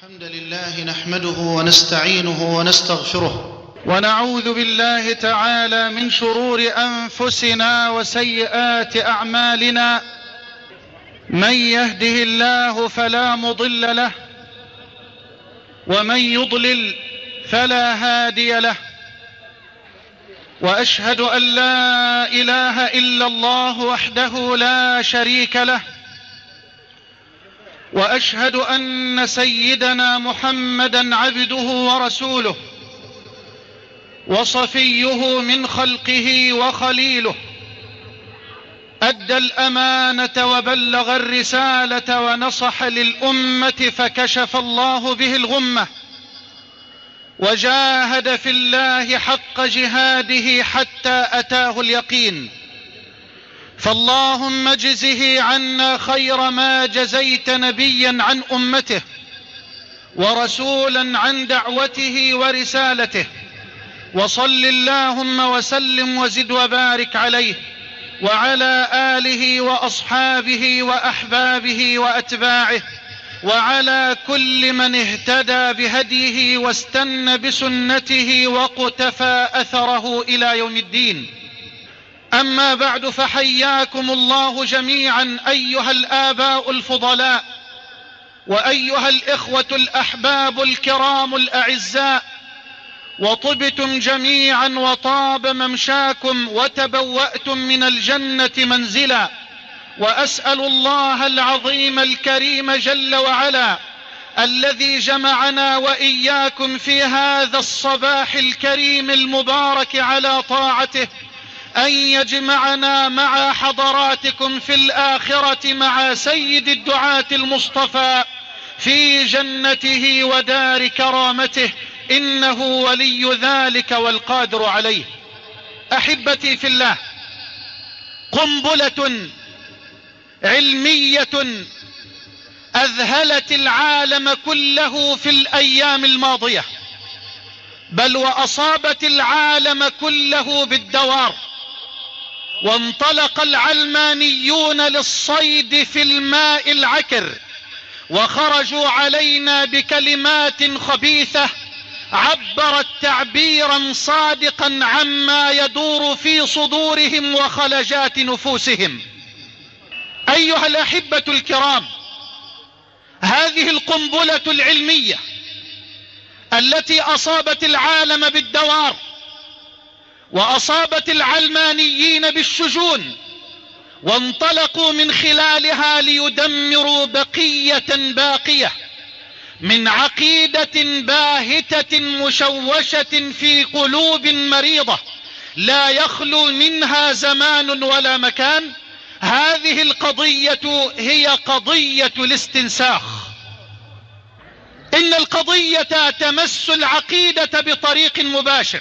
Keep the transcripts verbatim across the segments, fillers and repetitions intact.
الحمد لله نحمده ونستعينه ونستغفره ونعوذ بالله تعالى من شرور أنفسنا وسيئات أعمالنا. من يهده الله فلا مضل له ومن يضلل فلا هادي له، وأشهد أن لا إله إلا الله وحده لا شريك له، وأشهد أن سيدنا محمدا عبده ورسوله وصفيه من خلقه وخليله، أدى الأمانة وبلغ الرسالة ونصح للأمة فكشف الله به الغمة، وجاهد في الله حق جهاده حتى أتاه اليقين. فاللهم اجزه عنا خير ما جزيت نبيا عن أمته ورسولا عن دعوته ورسالته، وصل اللهم وسلم وزد وبارك عليه وعلى آله وأصحابه وأحبابه وأتباعه وعلى كل من اهتدى بهديه واستنى بسنته وقتفى أثره إلى يوم الدين. أما بعد، فحياكم الله جميعا أيها الآباء الفضلاء وأيها الإخوة الأحباب الكرام الأعزاء، وطبتم جميعا وطاب ممشاكم وتبوأتم من الجنة منزلا. وأسأل الله العظيم الكريم جل وعلا الذي جمعنا وإياكم في هذا الصباح الكريم المبارك على طاعته أن يجمعنا مع حضراتكم في الآخرة مع سيد الدعاة المصطفى في جنته ودار كرامته، إنه ولي ذلك والقادر عليه. أحبتي في الله، قنبلة علمية أذهلت العالم كله في الأيام الماضية، بل وأصابت العالم كله بالدوار. وانطلق العلمانيون للصيد في الماء العكر، وخرجوا علينا بكلمات خبيثة عبرت تعبيرا صادقا عما يدور في صدورهم وخلجات نفوسهم. أيها الأحبة الكرام، هذه القنبلة العلمية التي أصابت العالم بالدوار وأصابت العلمانيين بالشجون، وانطلقوا من خلالها ليدمروا بقية باقية من عقيدة باهتة مشوشة في قلوب مريضة لا يخلو منها زمان ولا مكان. هذه القضية هي قضية الاستنساخ. إن القضية تمس العقيدة بطريق مباشر،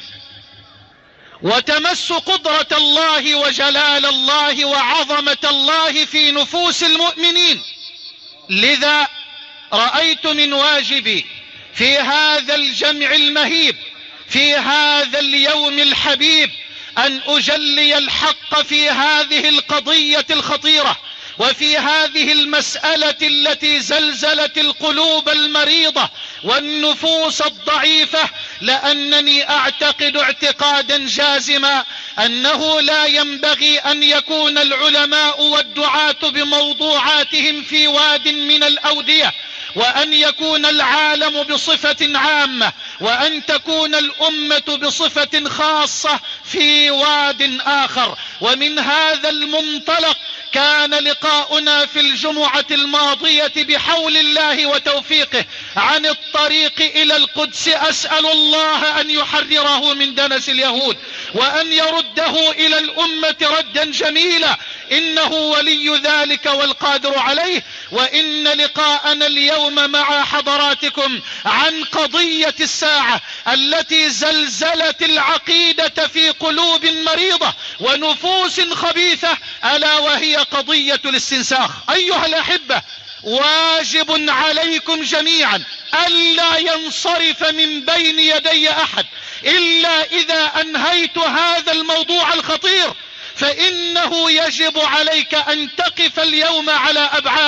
وتمس قدرة الله وجلال الله وعظمة الله في نفوس المؤمنين. لذا رأيت من واجبي في هذا الجمع المهيب في هذا اليوم الحبيب أن أجلي الحق في هذه القضية الخطيرة وفي هذه المسألة التي زلزلت القلوب المريضة والنفوس الضعيفة، لأنني أعتقد اعتقادا جازما أنه لا ينبغي أن يكون العلماء والدعاة بموضوعاتهم في واد من الأودية، وأن يكون العالم بصفة عامة، وأن تكون الأمة بصفة خاصة في واد آخر. ومن هذا المنطلق كان لقاؤنا في الجمعة الماضية بحول الله وتوفيقه عن الطريق إلى القدس. أسأل الله أن يحرره من دنس اليهود وأن يرده إلى الأمة ردا جميلا، إنه ولي ذلك والقادر عليه. وإن لقاءنا اليوم مع حضراتكم عن قضية الساعة التي زلزلت العقيدة في قلوب مريضة ونفوس خبيثة، ألا وهي قضية الاستنساخ. أيها الأحبة، واجب عليكم جميعا ألا ينصرف من بين يدي أحد إلا إذا أنهيت هذا الموضوع الخطير، فإنه يجب عليك أن تقف اليوم على أبعاده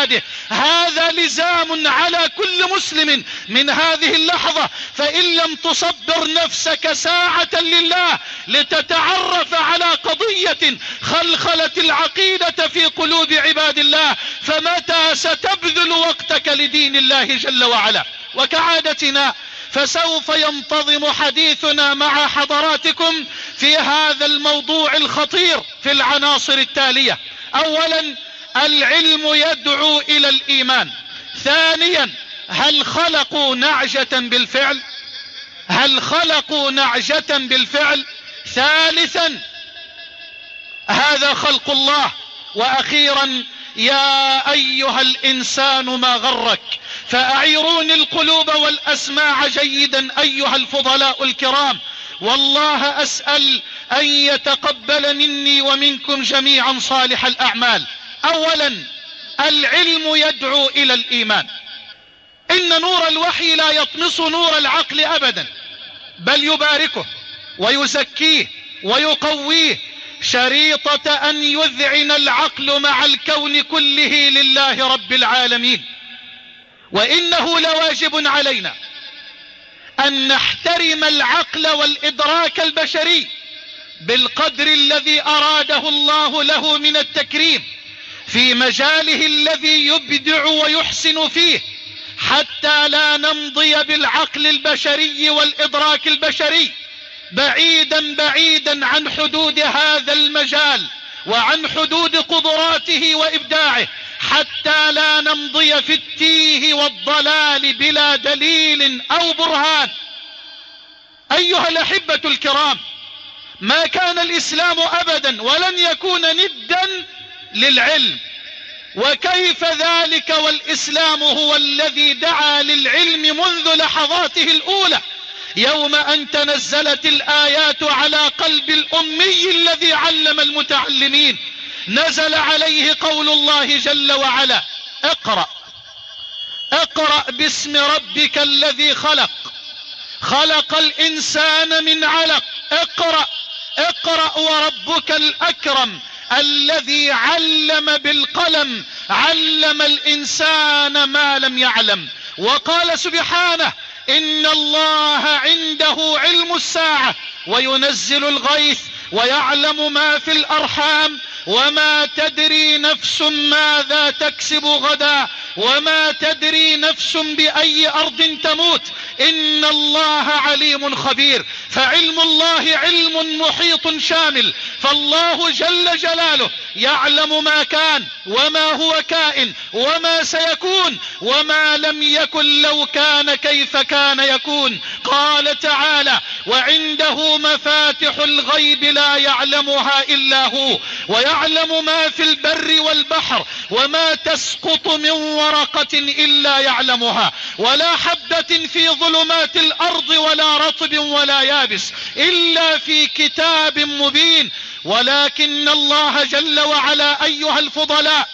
هذا لزام على كل مسلم من هذه اللحظة، فإن لم تصبر نفسك ساعة لله لتتعرف على قضية خلخلت العقيدة في قلوب عباد الله، فمتى ستبذل وقتك لدين الله جل وعلا؟ وكعادتنا فسوف ينتظم حديثنا مع حضراتكم في هذا الموضوع الخطير في العناصر التالية. اولا، العلم يدعو الى الايمان. ثانيا، هل خلقوا نعجة بالفعل؟ هل خلقوا نعجة بالفعل؟ ثالثا، هذا خلق الله. واخيرا، يا ايها الانسان ما غرك؟ فاعيروني القلوب والاسماع جيدا ايها الفضلاء الكرام، والله اسأل ان يتقبل مني ومنكم جميعا صالح الاعمال. اولا، العلم يدعو الى الايمان. ان نور الوحي لا يطمس نور العقل ابدا، بل يباركه ويزكيه ويقويه، شريطة ان يذعن العقل مع الكون كله لله رب العالمين. وانه لواجب علينا ان نحترم العقل والادراك البشري بالقدر الذي اراده الله له من التكريم في مجاله الذي يبدع ويحسن فيه، حتى لا نمضي بالعقل البشري والادراك البشري بعيدا بعيدا عن حدود هذا المجال وعن حدود قدراته وابداعه، حتى لا نمضي في التيه والضلال بلا دليل او برهان. ايها الاحبة الكرام، ما كان الاسلام ابدا ولن يكون ندا للعلم. وكيف ذلك والاسلام هو الذي دعا للعلم منذ لحظاته الاولى، يوم ان تنزلت الايات على قلب الامي الذي علم المتعلمين، نزل عليه قول الله جل وعلا: اقرأ اقرأ باسم ربك الذي خلق، خلق الانسان من علق. اقرأ اقرأ وربك الاكرم الذي علم بالقلم، علم الانسان ما لم يعلم. وقال سبحانه: ان الله عنده علم الساعة وينزل الغيث ويعلم ما في الارحام وما تدري نفس ماذا تكسب غدا وما تدري نفس بأي أرض تموت إن الله عليم خبير. فعلم الله علم محيط شامل، فالله جل جلاله يعلم ما كان وما هو كائن وما سيكون وما لم يكن لو كان كيف كان يكون. قال تعالى: وعنده مفاتح الغيب لا يعلمها إلا هو ويعلم ما في البر والبحر وما تسقط من ورقة إلا يعلمها ولا حبة في ظلمات الأرض ولا رطب ولا يابس إلا في كتاب مبين. ولكن الله جل وعلا أيها الفضلاء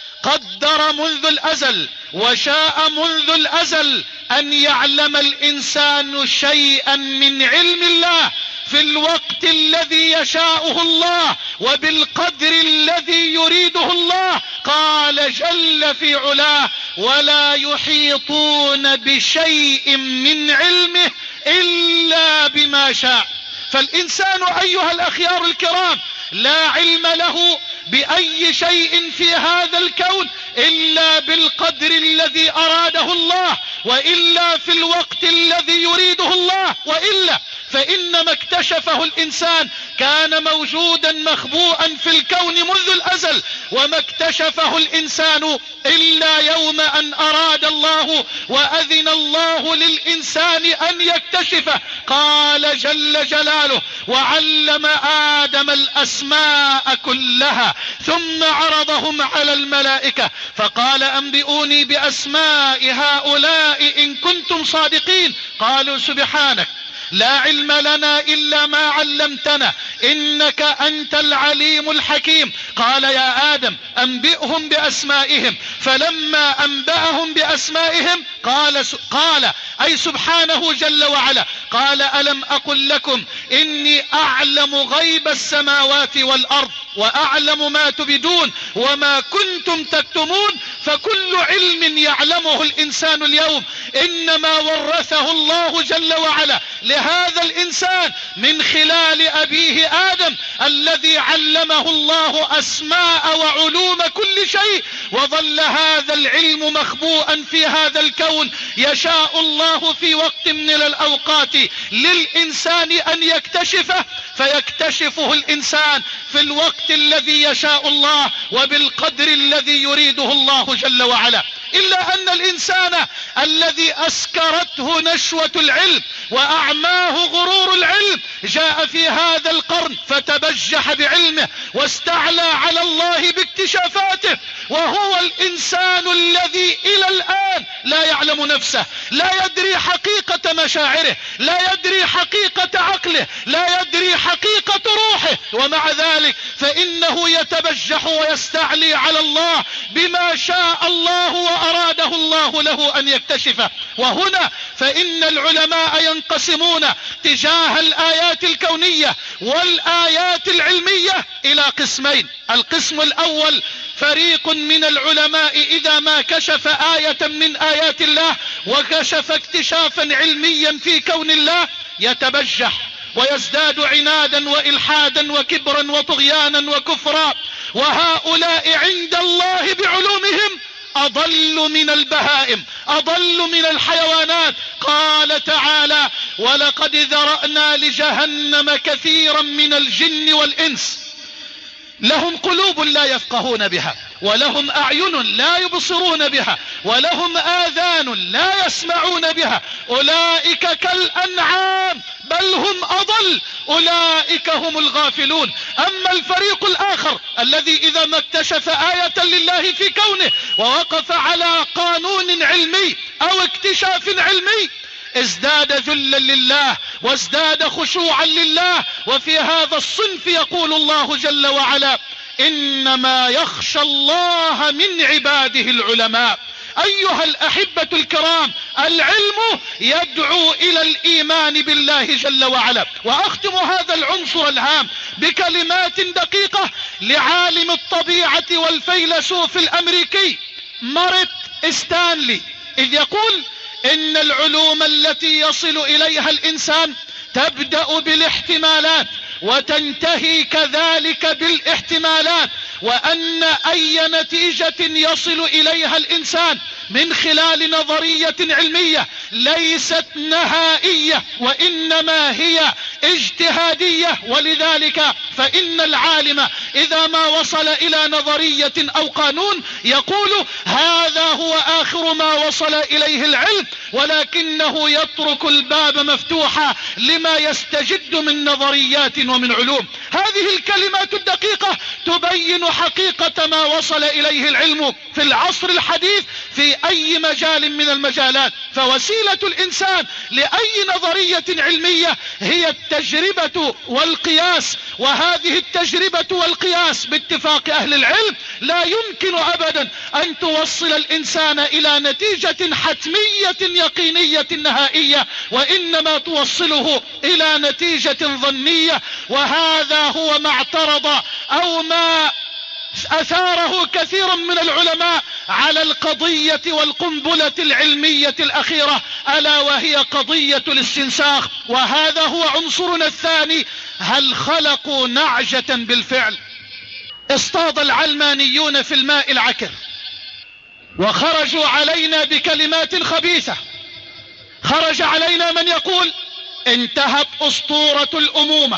قدر منذ الأزل وشاء منذ الأزل أن يعلم الإنسان شيئا من علم الله في الوقت الذي يشاءه الله وبالقدر الذي يريده الله. قال جل في علاه: ولا يحيطون بشيء من علمه إلا بما شاء. فالإنسان أيها الأخيار الكرام لا علم له بأي شيء في هذا الكون إلا بالقدر الذي أراده الله، وإلا في الوقت الذي يريده الله، وإلا فإنما اكتشفه الإنسان كان موجودا مخبوءا في الكون منذ الأزل، وما اكتشفه الإنسان إلا يوم أن أراد الله وأذن الله للإنسان أن يكتشفه. قال جل جلاله: وعلم آدم الأسماء كلها ثم عرضهم على الملائكة فقال: أنبئوني بأسماء هؤلاء إن كنتم صادقين. قالوا: سبحانك لا علم لنا إلا ما علمتنا إنك أنت العليم الحكيم. قال: يا آدم أنبئهم بأسمائهم. فلما أنبأهم بأسمائهم قال قال أي سبحانه جل وعلا: قال: ألم أقل لكم إني أعلم غيب السماوات والأرض وأعلم ما تبدون وما كنتم تكتمون. فكل علم يعلمه الإنسان اليوم إنما ورثه الله جل وعلا لهذا الإنسان من خلال أبيه آدم الذي علمه الله أسماء وعلوم كل شيء، وظل هذا العلم مخبوءا في هذا الكون. يشاء الله في وقت من الأوقات للإنسان أن يكتشفه فيكتشفه الإنسان في الوقت الذي يشاء الله وبالقدر الذي يريده الله جل وعلا. إلا أن الإنسان الذي أسكرته نشوة العلم وأعماه غرور العلم جاء في هذا القرن فتبجح بعلمه واستعلى على الله باكتشافاته، وهو الإنسان الذي إلى الآن لا يعلم نفسه، لا يدري حقيقة مشاعره، لا يدري حقيقة عقله، لا يدري حقيقة روحه، ومع ذلك فإنه يتبجح ويستعلي على الله بما شاء الله وأراده الله له أن يكتشفه. وهنا فإن العلماء ينقسمون تجاه الآيات الكونية والآيات العلمية إلى قسمين. القسم الأول فريق من العلماء إذا ما كشف آية من آيات الله وكشف اكتشافا علميا في كون الله يتبجح ويزداد عنادا وإلحادا وكبرا وطغيانا وكفرا، وهؤلاء عند الله بعلومهم أضل من البهائم، أضل من الحيوانات. قال تعالى: ولقد ذرأنا لجهنم كثيرا من الجن والإنس لهم قلوب لا يفقهون بها ولهم أعين لا يبصرون بها ولهم آذان لا يسمعون بها أولئك كالأنعام بل هم أضل أولئك هم الغافلون. أما الفريق الآخر الذي إذا ما اكتشف آية لله في كونه ووقف على قانون علمي أو اكتشاف علمي ازداد ذلا لله وازداد خشوعا لله. وفي هذا الصنف يقول الله جل وعلا: إنما يخشى الله من عباده العلماء. أيها الأحبة الكرام، العلم يدعو إلى الإيمان بالله جل وعلا. وأختم هذا العنصر الهام بكلمات دقيقة لعالم الطبيعة والفيلسوف الأمريكي ماريت ستانلي، إذ يقول: إن العلوم التي يصل إليها الإنسان تبدأ بالاحتمالات وتنتهي كذلك بالاحتمالات، وأن أي نتيجة يصل إليها الإنسان من خلال نظرية علمية ليست نهائية وإنما هي اجتهادية. ولذلك فإن العالم إذا ما وصل إلى نظرية أو قانون يقول: هذا هو آخر ما وصل إليه العلم، ولكنه يترك الباب مفتوحا لما يستجد من نظريات ومن علوم. هذه الكلمات الدقيقة تبين حقيقة ما وصل إليه العلم في العصر الحديث في أي مجال من المجالات. فوسيلة الإنسان لأي نظرية علمية هي التجربة والقياس، وهذه التجربة والقياس باتفاق أهل العلم لا يمكن أبدا أن توصل الإنسان إلى نتيجة حتمية يقينية نهائية، وإنما توصله إلى نتيجة ظنية. وهذا هو ما اعترض أو ما أثاره كثير من العلماء على القضية والقنبلة العلمية الأخيرة، ألا وهي قضية الاستنساخ. وهذا هو عنصرنا الثاني: هل خلقوا نعجة بالفعل؟ اصطاد العلمانيون في الماء العكر وخرجوا علينا بكلمات خبيثة. خرج علينا من يقول انتهت أسطورة الأمومة،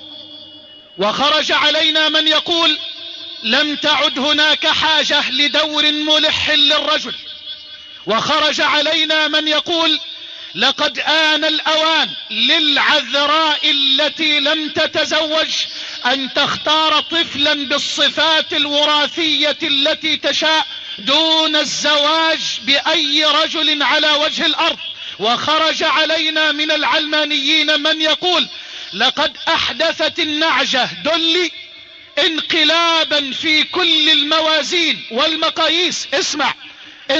وخرج علينا من يقول لم تعد هناك حاجة لدور ملح للرجل، وخرج علينا من يقول لقد آن الأوان للعذراء التي لم تتزوج أن تختار طفلا بالصفات الوراثية التي تشاء دون الزواج بأي رجل على وجه الأرض. وخرج علينا من العلمانيين من يقول لقد أحدثت النعجة دولي انقلابا في كل الموازين والمقاييس. اسمع،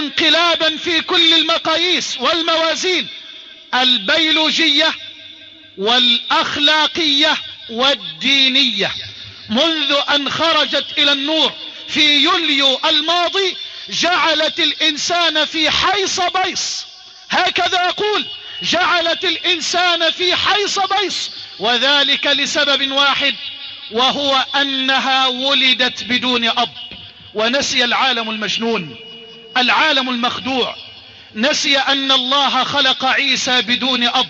انقلابا في كل المقاييس والموازين البيولوجية والأخلاقية والدينية منذ أن خرجت إلى النور في يوليو الماضي جعلت الإنسان في حيص بيص، هكذا أقول، جعلت الإنسان في حيص بيص، وذلك لسبب واحد، وهو أنها ولدت بدون أب. ونسي العالم المجنون، العالم المخدوع، نسي أن الله خلق عيسى بدون أب،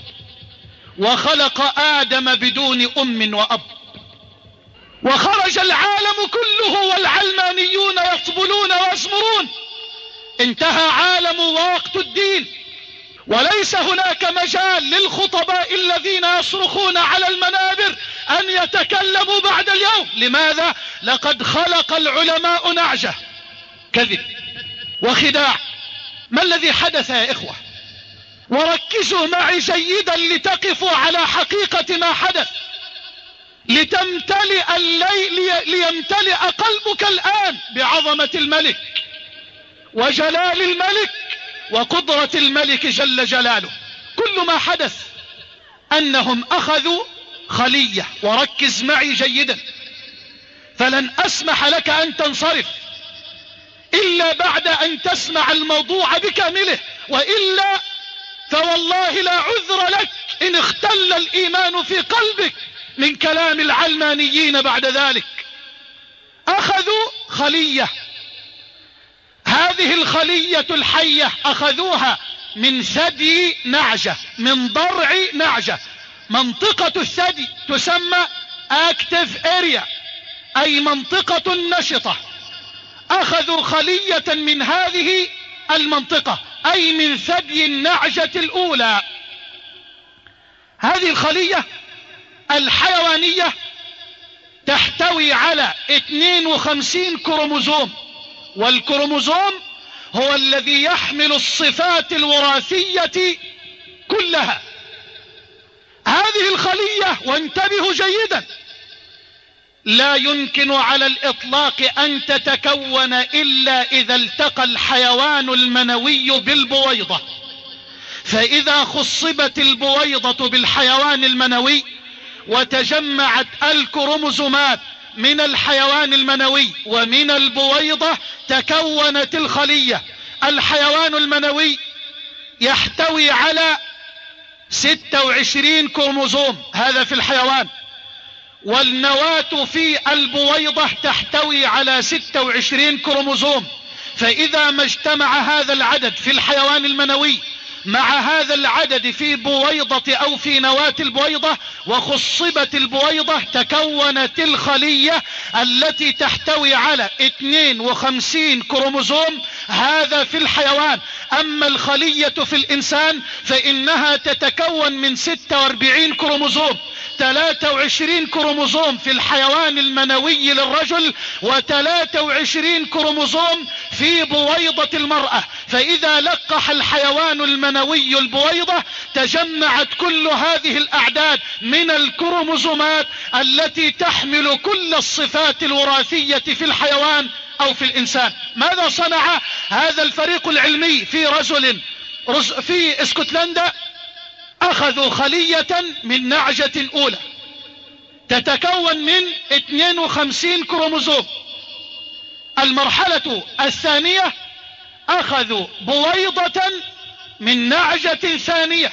وخلق آدم بدون أم وأب، وخرج العالم كله والعلمانيون يطبلون ويزمرون. انتهى عالم ووقت الدين، وليس هناك مجال للخطباء الذين يصرخون على المنابر أن يتكلموا بعد اليوم. لماذا؟ لقد خلق العلماء نعجة، كذب وخداع. ما الذي حدث يا إخوة؟ وركزوا معي جيدا لتقفوا على حقيقة ما حدث، لتمتلئ الليل ليمتلئ قلبك الآن بعظمة الملك وجلال الملك وقدرة الملك جل جلاله. كل ما حدث أنهم أخذوا خلية، وركز معي جيدا، فلن أسمح لك أن تنصرف إلا بعد أن تسمع الموضوع بكامله، وإلا فوالله لا عذر لك إن اختل الإيمان في قلبك من كلام العلمانيين بعد ذلك. أخذوا خلية، هذه الخلية الحية أخذوها من ثدي نعجة، من ضرع نعجة. منطقة الثدي تسمى active area، أي منطقة نشطة. أخذوا خلية من هذه المنطقة، أي من ثدي النعجة الأولى. هذه الخلية الحيوانية تحتوي على اثنين وخمسين كروموزوم، والكروموزوم هو الذي يحمل الصفات الوراثية كلها. هذه الخلية، وانتبهوا جيدا، لا يمكن على الإطلاق أن تتكون إلا إذا التقى الحيوان المنوي بالبويضة. فإذا خصبت البويضة بالحيوان المنوي وتجمعت الكروموزومات من الحيوان المنوي ومن البويضة تكونت الخلية. الحيوان المنوي يحتوي على ستة وعشرين كروموزوم، هذا في الحيوان، والنواة في البويضة تحتوي على ستة وعشرين كروموزوم. فإذا ما اجتمع هذا العدد في الحيوان المنوي مع هذا العدد في بويضة أو في نواة البويضة وخصبت البويضة تكونت الخلية التي تحتوي على اثنين وخمسين كروموزوم، هذا في الحيوان. أما الخلية في الإنسان فإنها تتكون من ستة وأربعين كروموزوم، ثلاثة وعشرين كروموزوم في الحيوان المنوي للرجل وثلاثة وعشرين كروموزوم في بويضة المرأة. فإذا لقح الحيوان المنوي البويضة تجمعت كل هذه الأعداد من الكروموزومات التي تحمل كل الصفات الوراثية في الحيوان أو في الإنسان. ماذا صنع هذا الفريق العلمي في رجل في اسكتلندا؟ أخذوا خلية من نعجة أولى تتكون من اثنين وخمسين كروموزوم. المرحلة الثانية أخذوا بويضة من نعجة ثانية.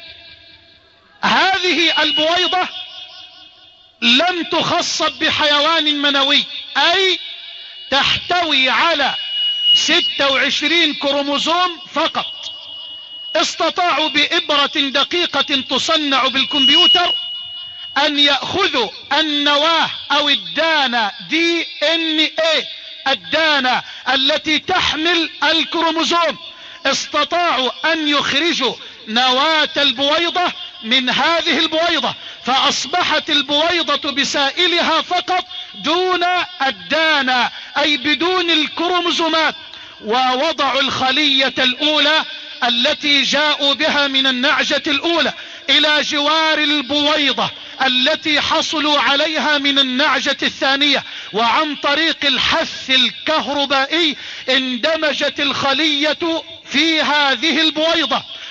هذه البويضة لم تخصب بحيوان منوي، أي تحتوي على ستة وعشرين كروموزوم فقط. استطاعوا بإبرة دقيقة تصنع بالكمبيوتر أن يأخذوا النواة أو الدانة دي ان ايه، الدانة التي تحمل الكروموزوم. استطاعوا أن يخرجوا نواة البويضة من هذه البويضة، فأصبحت البويضة بسائلها فقط دون الدانة، أي بدون الكروموزومات. ووضعوا الخلية الأولى التي جاءوا بها من النعجة الأولى إلى جوار البويضة التي حصلوا عليها من النعجة الثانية، وعن طريق الحث الكهربائي اندمجت الخلية في هذه البويضة،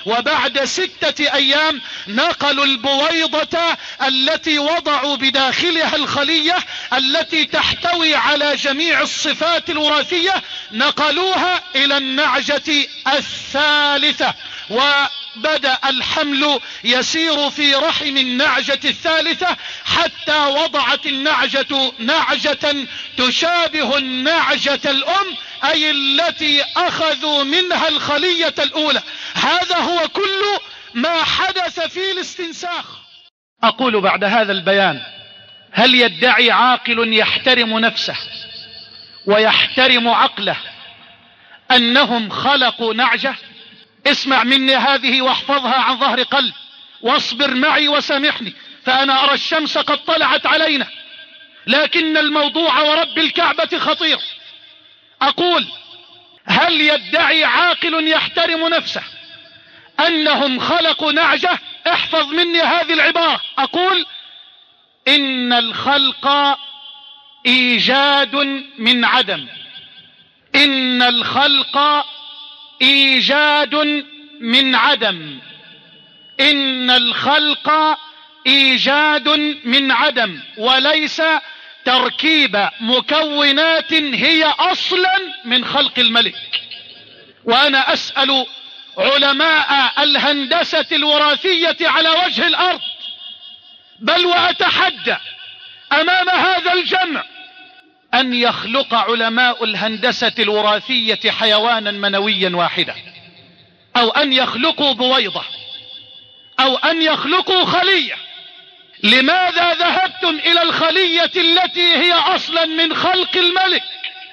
وبعد ستة ايام نقلوا البويضة التي وضعوا بداخلها الخلية التي تحتوي على جميع الصفات الوراثية، نقلوها الى النعجة الثالثة، وبدأ الحمل يسير في رحم النعجة الثالثة حتى وضعت النعجة نعجة تشابه النعجة الأم، أي التي أخذوا منها الخلية الأولى. هذا هو كل ما حدث في الاستنساخ. أقول بعد هذا البيان: هل يدعي عاقل يحترم نفسه ويحترم عقله أنهم خلقوا نعجة؟ اسمع مني هذه واحفظها عن ظهر قلب، واصبر معي وسامحني، فأنا أرى الشمس قد طلعت علينا، لكن الموضوع ورب الكعبة خطير. أقول: هل يدعي عاقل يحترم نفسه أنهم خلقوا نعجة؟ احفظ مني هذه العبارة. أقول: إن الخلق إيجاد من عدم. إن الخلق إيجاد من عدم. إن الخلق إيجاد من عدم، وليس تركيب مكونات هي أصلا من خلق الملك. وأنا أسأل علماء الهندسة الوراثية على وجه الأرض، بل وأتحدى أمام هذا الجمع أن يخلق علماء الهندسة الوراثية حيوانا منويا واحدا، أو أن يخلقوا بويضة، أو أن يخلقوا خلية. لماذا ذهبتم إلى الخلية التي هي أصلا من خلق الملك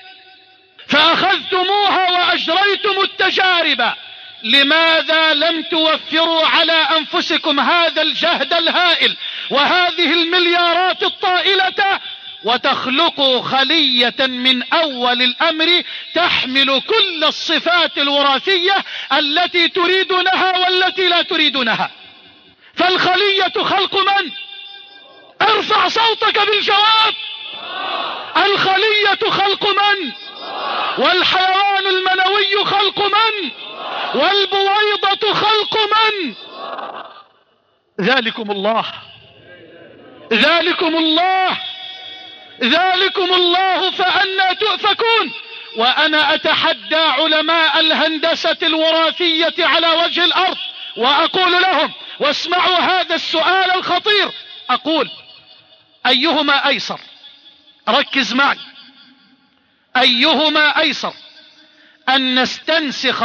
فأخذتموها وأجريتم التجارب؟ لماذا لم توفروا على أنفسكم هذا الجهد الهائل وهذه المليارات الطائلة وتخلقوا خلية من أول الأمر تحمل كل الصفات الوراثية التي تريدونها والتي لا تريدونها؟ فالخلية خلق من؟ ارفع صوتك بالجواب. الخلية خلق من؟ والحيوان المنوي خلق من؟ والبويضة خلق من؟ ذلكم الله، ذلكم الله، ذلكم الله، فأنى تؤفكون. وأنا أتحدى علماء الهندسة الوراثية على وجه الأرض وأقول لهم، واسمعوا هذا السؤال الخطير، أقول: أيهما أيسر؟ ركز معي. أيهما أيسر، أن نستنسخ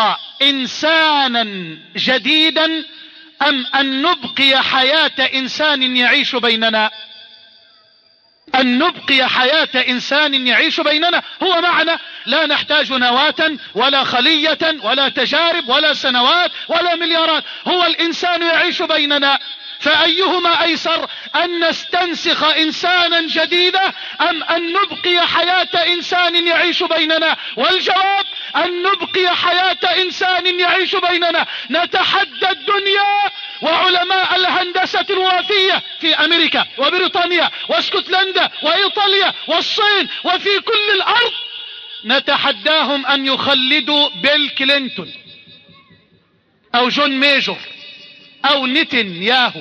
إنسانا جديدا أم أن نبقي حياة إنسان يعيش بيننا؟ أن نبقي حياة إنسان يعيش بيننا هو معنا، لا نحتاج نواة ولا خلية ولا تجارب ولا سنوات ولا مليارات، هو الإنسان يعيش بيننا. فأيهما أيسر، أن نستنسخ إنسانا جديدا أم أن نبقي حياة إنسان يعيش بيننا؟ والجواب: أن نبقي حياة إنسان يعيش بيننا. نتحدى الدنيا وعلماء الهندسة الوراثية في أمريكا وبريطانيا واسكتلندا وإيطاليا والصين وفي كل الأرض، نتحداهم أن يخلدوا بيل كلينتون أو جون ميجور أو نتنياهو.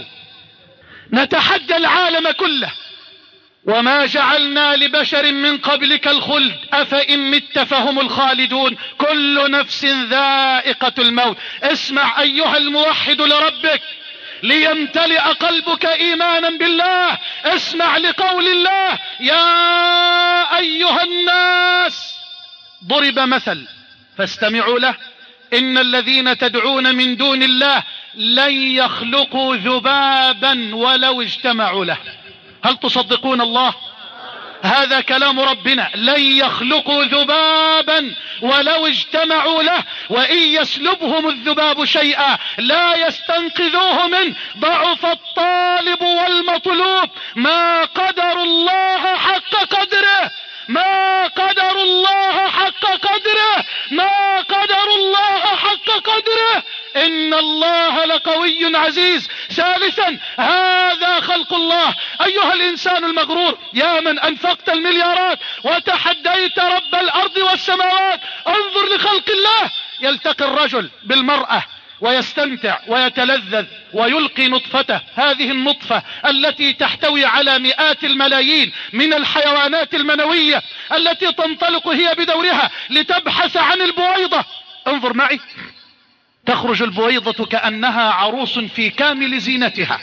نتحدى العالم كله. وما جعلنا لبشر من قبلك الخلد أفإن مت فهم الخالدون كل نفس ذائقة الموت. اسمع أيها الموحد لربك ليمتلئ قلبك إيمانا بالله. اسمع لقول الله: يا أيها الناس ضرب مثل فاستمعوا له إن الذين تدعون من دون الله لن يخلقوا ذبابا ولو اجتمعوا له. هل تصدقون الله؟ هذا كلام ربنا. لن يخلقوا ذبابا ولو اجتمعوا له وإن يسلبهم الذباب شيئا لا يستنقذوه منه ضعف الطالب والمطلوب. ما قدر الله حق قدره، ما قدر الله حق قدره، ما قدر الله حق قدره. إن الله لقوي عزيز. ثالثا: هذا خلق الله. أيها الإنسان المغرور، يا من أنفقت المليارات وتحديت رب الأرض والسماوات، انظر لخلق الله. يلتقي الرجل بالمرأة ويستمتع ويتلذذ ويلقي نطفته، هذه النطفة التي تحتوي على مئات الملايين من الحيوانات المنوية التي تنطلق هي بدورها لتبحث عن البويضة. انظر معي، تخرج البويضة كأنها عروس في كامل زينتها،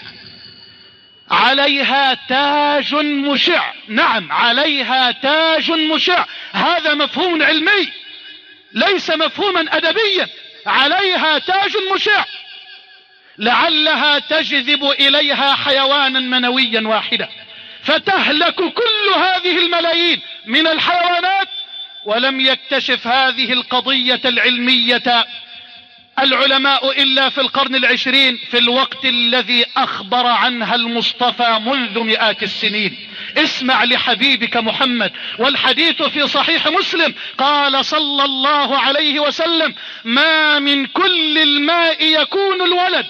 عليها تاج مشع. نعم، عليها تاج مشع، هذا مفهوم علمي ليس مفهوما أدبيا. عليها تاج مشع لعلها تجذب إليها حيوانا منويا واحدا، فتهلك كل هذه الملايين من الحيوانات. ولم يكتشف هذه القضية العلمية العلماء إلا في القرن العشرين، في الوقت الذي أخبر عنها المصطفى منذ مئات السنين. اسمع لحبيبك محمد، والحديث في صحيح مسلم، قال صلى الله عليه وسلم: ما من كل الماء يكون الولد،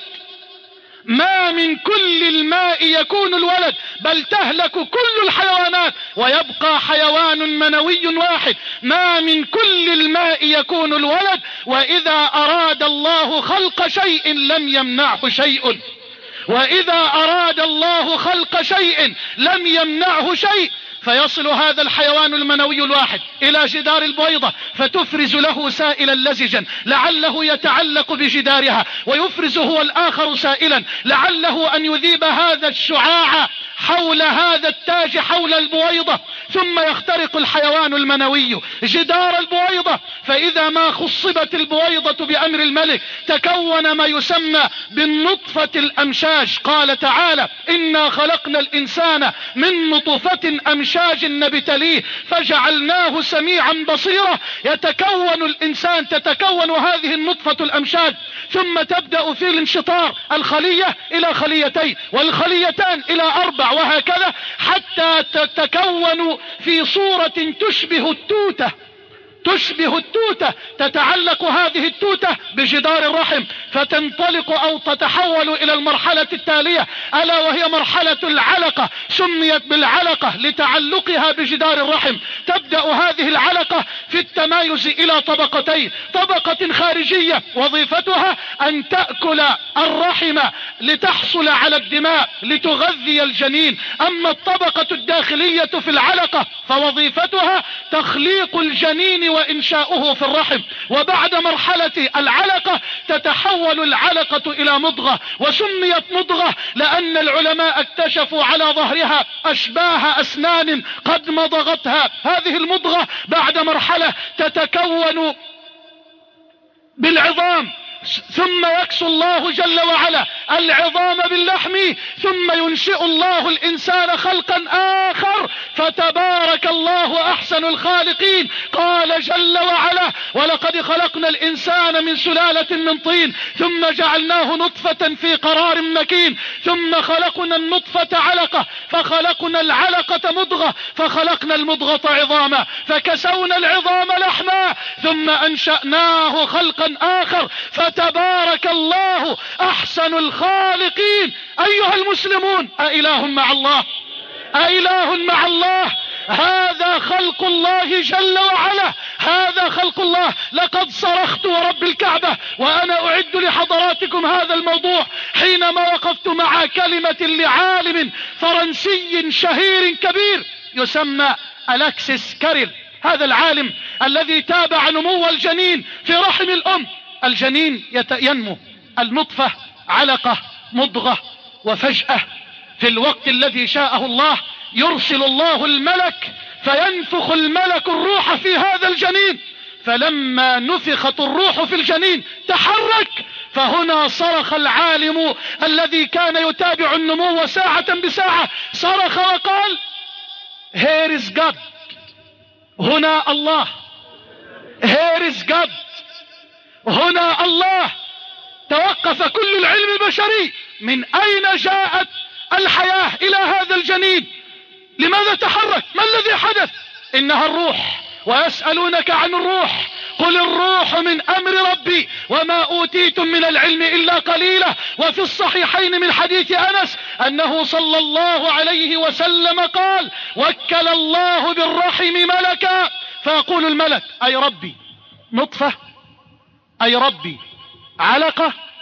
ما من كل الماء يكون الولد، بل تهلك كل الحيوانات ويبقى حيوان منوي واحد. ما من كل الماء يكون الولد، وإذا أراد الله خلق شيء لم يمنعه شيء، وإذا أراد الله خلق شيء لم يمنعه شيء. فيصل هذا الحيوان المنوي الواحد إلى جدار البويضة، فتفرز له سائلا لزجا لعله يتعلق بجدارها، ويفرز هو الآخر سائلا لعله أن يذيب هذا الشعاع حول هذا التاج حول البويضة. ثم يخترق الحيوان المنوي جدار البويضة، فإذا ما خصبت البويضة بأمر الملك تكون ما يسمى بالنطفة الأمشاج. قال تعالى: إنا خلقنا الإنسان من نطفة أمشاج نبتليه فجعلناه سميعا بصيرا. يتكون الإنسان، تتكون هذه النطفة الأمشاج، ثم تبدأ في الانشطار، الخلية إلى خليتين، والخليتان إلى أربع، وهكذا حتى تتكون في صورة تشبه التوتة، تشبه التوتة. تتعلق هذه التوتة بجدار الرحم، فتنطلق أو تتحول إلى المرحلة التالية، ألا وهي مرحلة العلقة. سميت بالعلقة لتعلقها بجدار الرحم. تبدأ هذه العلقة في التمايز إلى طبقتين: طبقة خارجية وظيفتها أن تأكل الرحم لتحصل على الدماء لتغذي الجنين. أما الطبقة الداخلية في العلقة فوظيفتها تخليق الجنين وإنشاؤه في الرحم. وبعد مرحلة العلقة تتحول العلقة إلى مضغة، وسميت مضغة لأن العلماء اكتشفوا على ظهرها أشباه أسنان قد مضغتها. هذه المضغة بعد مرحلة تتكون بالعظام، ثم يكسو الله جل وعلا العظام باللحم، ثم ينشئ الله الإنسان خلقا آخر، فتبارك الله أحسن الخالقين. قال جل وعلا: ولقد خلقنا الإنسان من سلالة من طين ثم جعلناه نطفة في قرار مكين، ثم خلقنا النطفة علقة، فخلقنا العلقة مضغة، فخلقنا المضغة عظاما، فكسونا العظام لحما، ثم أنشأناه خلقا آخر، فتبارك الله أحسن الخالقين. أيها المسلمون، أإله مع الله؟ أإله مع الله؟ هذا خلق الله جل وعلا، هذا خلق الله. لقد صرخت ورب الكعبة وأنا أعد لحضراتكم هذا الموضوع حينما وقفت مع كلمة لعالم فرنسي شهير كبير يسمى ألكسيس كاريل. هذا العالم الذي تابع نمو الجنين في رحم الأم. الجنين ينمو، النطفة علقة مضغة، وفجأة في الوقت الذي شاءه الله يرسل الله الملك فينفخ الملك الروح في هذا الجنين. فلما نفخت الروح في الجنين تحرك. فهنا صرخ العالم الذي كان يتابع النمو ساعة بساعة، صرخ وقال: Here is God. هنا الله. Here is God. هنا الله. توقف كل العلم البشري. من أين جاءت الحياة إلى هذا الجنين؟ لماذا تحرك؟ ما الذي حدث؟ إنها الروح. ويسألونك عن الروح، قل الروح من أمر ربي وما أوتيتم من العلم إلا قليلا. وفي الصحيحين من حديث أنس أنه صلى الله عليه وسلم قال: وكل الله بالرحم ملكا، فيقول الملك: أي ربي نطفة، أي ربي علقة،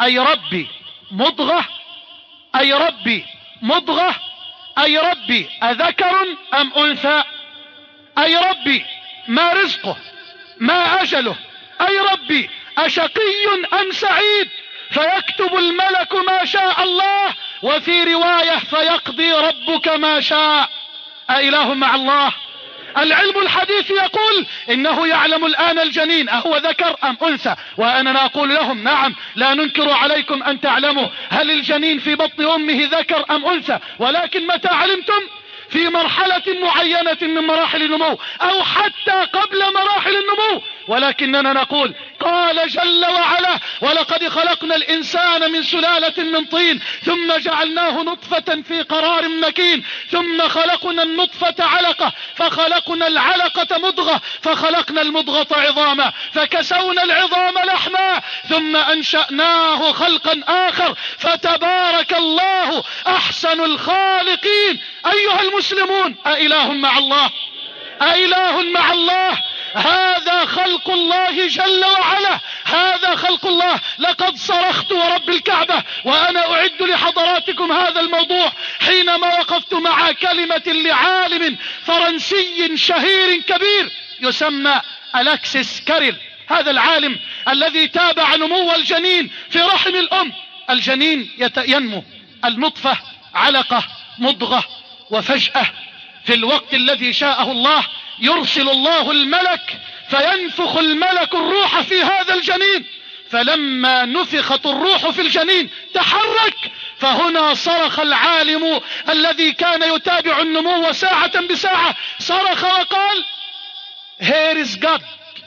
أي ربي مضغة أي ربي مضغة أي ربي أذكر أم أنثى أي ربي ما رزقه ما أجله أي ربي أشقي أم سعيد فيكتب الملك ما شاء الله وفي رواية فيقضي ربك ما شاء. أإله مع الله؟ العلم الحديث يقول إنه يعلم الآن الجنين أهو ذكر أم أنثى، وأنا أقول لهم نعم لا ننكر عليكم أن تعلموا هل الجنين في بطن أمه ذكر أم أنثى، ولكن متى علمتم؟ في مرحلة معينة من مراحل النمو أو حتى قبل مراحل النمو. ولكننا نقول قال جل وعلا ولقد خلقنا الإنسان من سلالة من طين ثم جعلناه نطفة في قرار مكين ثم خلقنا النطفة علقة فخلقنا العلقة مضغة فخلقنا المضغة عظاما فكسونا العظام لحما ثم أنشأناه خلقا آخر فتبارك الله أحسن الخالقين. أيها المسلمون أإله مع الله؟ أإله مع الله؟ هذا خلق الله جل وعلا، هذا خلق الله. لقد صرخت ورب الكعبة وأنا أعد لحضراتكم هذا الموضوع حينما وقفت مع كلمة لعالم فرنسي شهير كبير يسمى ألكسيس كاريل. هذا العالم الذي تابع نمو الجنين في رحم الأم. الجنين ينمو، النطفة علقة مضغة، وفجأة في الوقت الذي شاءه الله يرسل الله الملك فينفخ الملك الروح في هذا الجنين. فلما نفخت الروح في الجنين تحرك. فهنا صرخ العالم الذي كان يتابع النمو ساعة بساعة، صرخ وقال Here is God.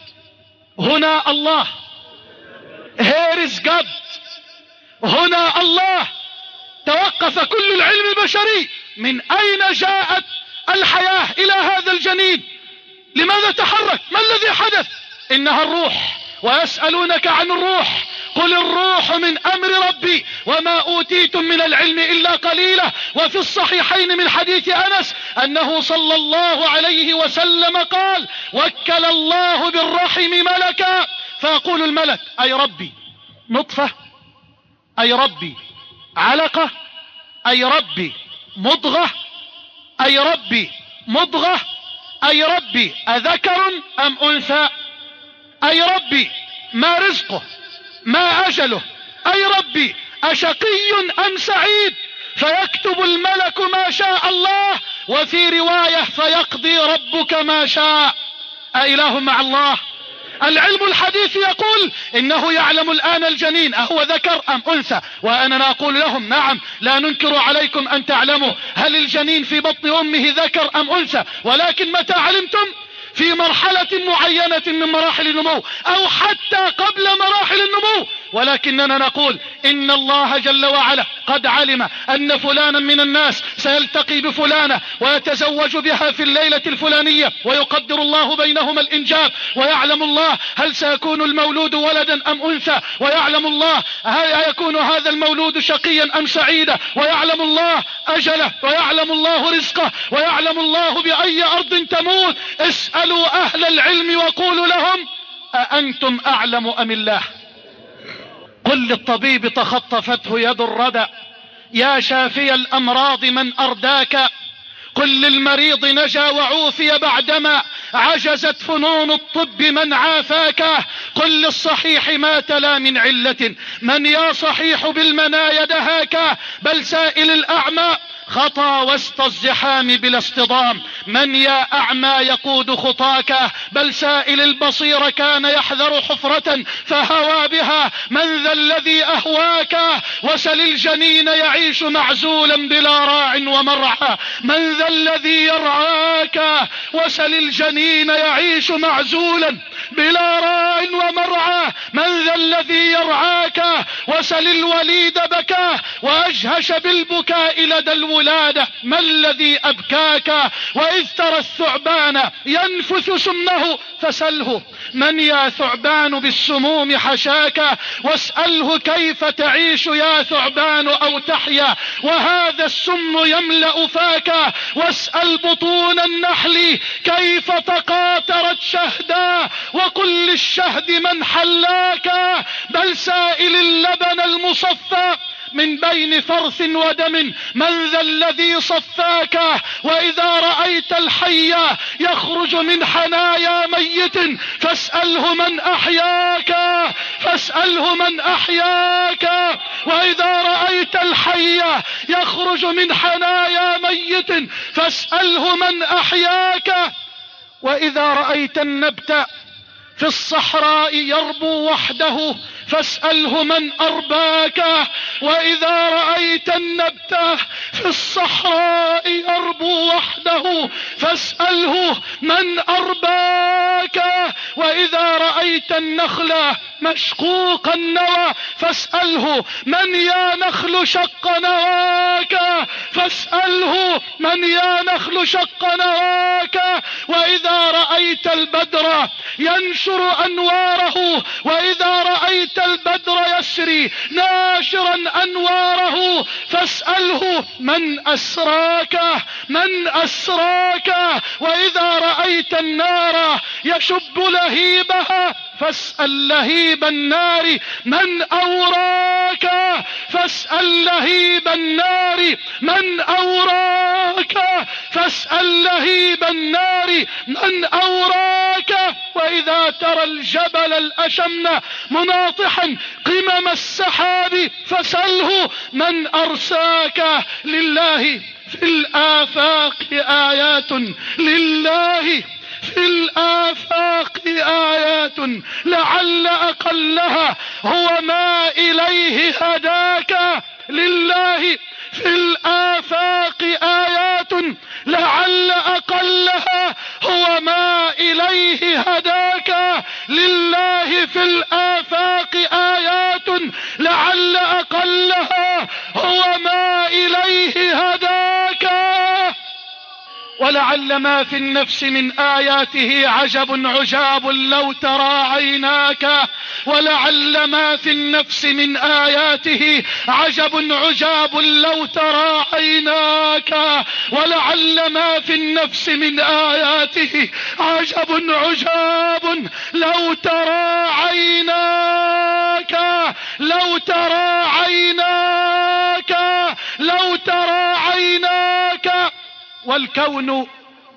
هنا الله. Here is God. هنا الله. توقف كل العلم البشري. من أين جاءت الحياة إلى هذا الجنين؟ لماذا تحرك؟ ما الذي حدث؟ إنها الروح. ويسألونك عن الروح قل الروح من أمر ربي وما أوتيتم من العلم إلا قليلا. وفي الصحيحين من حديث أنس أنه صلى الله عليه وسلم قال وكل الله بالرحم ملكا فيقول الملك أي ربي نطفة أي ربي علقة أي ربي مضغة أي ربي مضغة أي ربي أذكر أم أنثى أي ربي ما رزقه ما أجله أي ربي أشقي أم سعيد فيكتب الملك ما شاء الله وفي رواية فيقضي ربك ما شاء. أإله مع الله؟ العلم الحديث يقول إنه يعلم الآن الجنين أهو ذكر أم أنثى، وأنا أقول لهم نعم لا ننكر عليكم أن تعلموا هل الجنين في بطن أمه ذكر أم أنثى، ولكن متى علمتم؟ في مرحلة معينة من مراحل النمو أو حتى قبل مراحل النمو. ولكننا نقول إن الله جل وعلا قد علم أن فلانا من الناس سيلتقي بفلانة ويتزوج بها في الليلة الفلانية ويقدر الله بينهما الإنجاب، ويعلم الله هل سيكون المولود ولدا أم أنثى، ويعلم الله هل يكون هذا المولود شقيا أم سعيدا، ويعلم الله أجله ويعلم الله رزقه ويعلم الله بأي أرض تموت. اسألوا أهل العلم وقولوا لهم أأنتم أعلم أم الله؟ قل للطبيب تخطفته يد الردى يا شافي الأمراض من أرداك. قل للمريض نجا وعوفي بعدما عجزت فنون الطب من عافاك. قل للصحيح ما تلا من علة من يا صحيح بالمنايا دهاك. بل سائل الأعمى خطى وسط الزحام بلا اصطدام من يا أعمى يقود خطاك. بل سائل البصير كان يحذر حفرة فهوى بها من ذا الذي أهواك. وسل الجنين يعيش معزولا بلا راع ومرعى من ذا الذي يرعاك. وسل الجنين يعيش معزولا بلا راع ومرعى من ذا الذي يرعاك. وسل الوليد بكاه وأجهش بالبكاء لدى الولادة ما الذي أبكاك. وإذ ترى الثعبان ينفث سمه فسله من يا ثعبان بالسموم حشاك. واسأله كيف تعيش يا ثعبان أو تحيا وهذا السم يملأ فاك. واسأل بطون النحل كيف تقاطرت شهدا وقل للشهد من حلاك بل سائل اللبن المصفى من بين فرث ودم من ذا الذي صفاك. وإذا رأيت الحي يخرج من حنايا ميت فاسأله من أحياك فاسأله من أحياك. وإذا رأيت الحي يخرج من حنايا ميت فاسأله من أحياك. وإذا رأيت النبت في الصحراء يربو وحده فاسأله من أرباك. وإذا رأيت النبت في الصحراء يربو وحده فاسأله من أرباك. وإذا رأيت النخل مشقوق النوى فاسأله من يا نخل شق نواك فاسأله من يا نخل شق نواك. وإذا رأيت البدر ينشر أنواره وإذا رأيت البدر يسري ناشرا أنواره فاسأله من أسراك من أسراك. وإذا رأيت النار يشب لهيبها فاسأل لهيب النار من أوراك فاسأل لهيب النار من أوراك فاسأل لهيب النار من أوراك. وإذا ترى الجبل الأشم مناطحا قمم السحاب فاسأله من أرساك. لله في الآفاق آيات لله في الآفاق آيات لعل أقلها هو ما إليه هداك. لله في الآفاق آيات لعل أقلها هو ما إليه هداك. لله في الآفاق آيات لعل أقلها هو ما إليه هداك. ولعل ما في النفس من آياته عجب عجاب لو ترى عيناك. ولعل ما في النفس من آياته عجب عجاب لو ترى عيناك. ولعل ما في النفس من آياته عجب عجاب لو ترى عيناك لو ترى عيناك لو ترى عيناك. والكون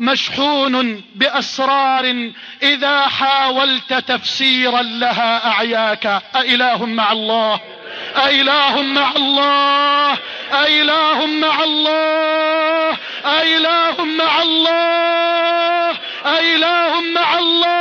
مشحون بأسرار إذا حاولت تفسيرا لها أعياك. أإله مع الله أإله مع الله أإله مع الله أإله مع الله أإله مع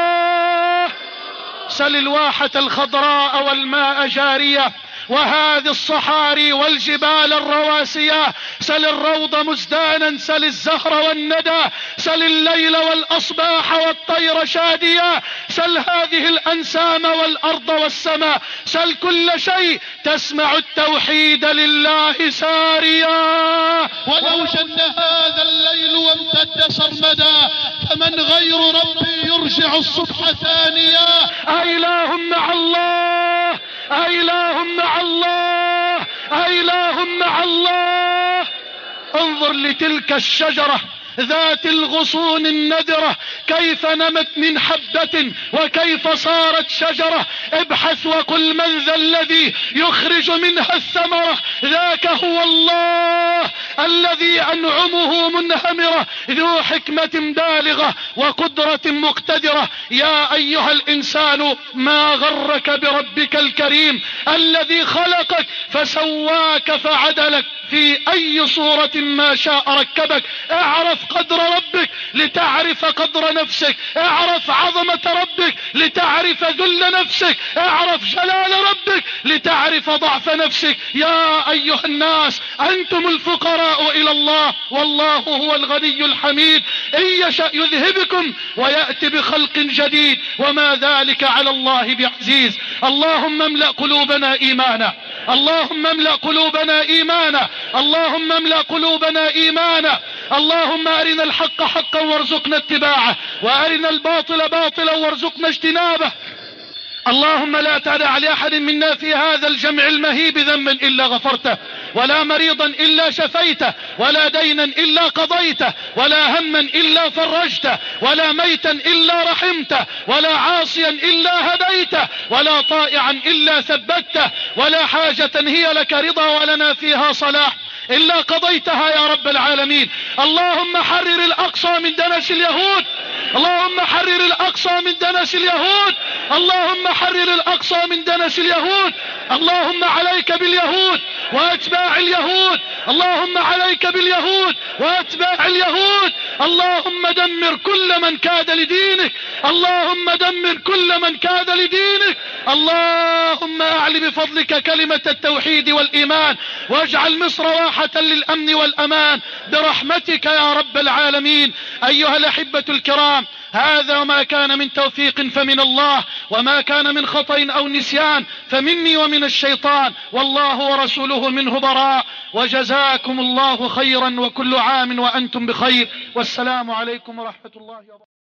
الله. سل الواحة الخضراء والماء جارية وهذه الصحاري والجبال الرواسية. سل الروض مزدانا سل الزهر والندى سل الليل والأصباح والطير شاديا. سل هذه الأنسام والأرض والسماء سل كل شيء تسمع التوحيد لله ساريا. ولو جن هذا الليل وامتد سرمدا فمن غير ربي يرجع الصبح ثانيا. أإله مع الله أإله مع الله أإله مع الله. انظر لتلك الشجرة ذات الغصون الندرة كيف نمت من حبة وكيف صارت شجرة. ابحث وقل من ذا الذي يخرج منها الثمرة. ذاك هو الله الذي أنعمه منهمرة ذو حكمة بالغة وقدرة مقتدرة. يا أيها الإنسان ما غرك بربك الكريم الذي خلقك فسواك فعدلك في أي صورة ما شاء ركبك. اعرف قدر ربك لتعرف قدر نفسك. اعرف عظمة ربك لتعرف ذل نفسك. اعرف جلال ربك لتعرف ضعف نفسك. يا أيها الناس أنتم الفقراء إلى الله والله هو الغني الحميد. إن يشأ يذهبكم ويأتي بخلق جديد وما ذلك على الله بعزيز. اللهم املأ قلوبنا إيمانا اللهم املأ قلوبنا إيمانا اللهم املأ قلوبنا إيمانا. اللهم أرنا الحق حقا وارزقنا اتباعه وأرنا الباطل باطلا وارزقنا اجتنابه. اللهم لا تدع لأحد منا في هذا الجمع المهيب ذنبا إلا غفرته، ولا مريضا إلا شفيته، ولا دينا إلا قضيته، ولا هما إلا فرجته، ولا ميتا إلا رحمته، ولا عاصيا إلا هديته، ولا طائعا إلا ثبته، ولا حاجة هي لك رضا ولنا فيها صلاح إلا قضيتها يا رب العالمين. اللهم حرر الأقصى من دنس اليهود، اللهم حرر الأقصى من دنس اليهود، اللهم حرر الأقصى من دنس اليهود. اللهم عليك باليهود وأتباع اليهود، اللهم عليك باليهود وأتباع اليهود. اللهم دمر كل من كاد لدينك، اللهم دمر كل من كاد لدينك. اللهم أعل بفضلك كلمة التوحيد والإيمان، واجعل مصر واحة للأمن والأمان برحمتك يا رب العالمين. أيها الأحبة الكرام، هذا ما كان من توفيق فمن الله، وما كان من خطأ أو نسيان فمني ومن الشيطان، والله ورسوله منه براء. وجزاكم الله خيرا، وكل عام وأنتم بخير، والسلام عليكم ورحمة الله وبركاته.